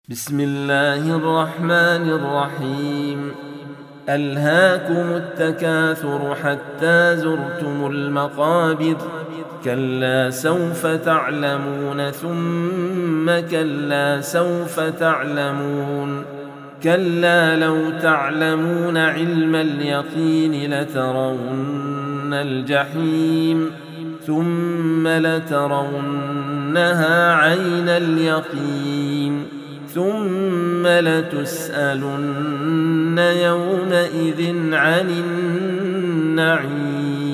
بسم الله الرحمن الرحيم. ألهاكم التكاثر حتى زرتم المقابر، كلا سوف تعلمون ثم كلا سوف تعلمون، كلا لو تعلمون علم اليقين لترون الجحيم ثم لترونها عين اليقين ثم لتسألن يومئذ عن النعيم.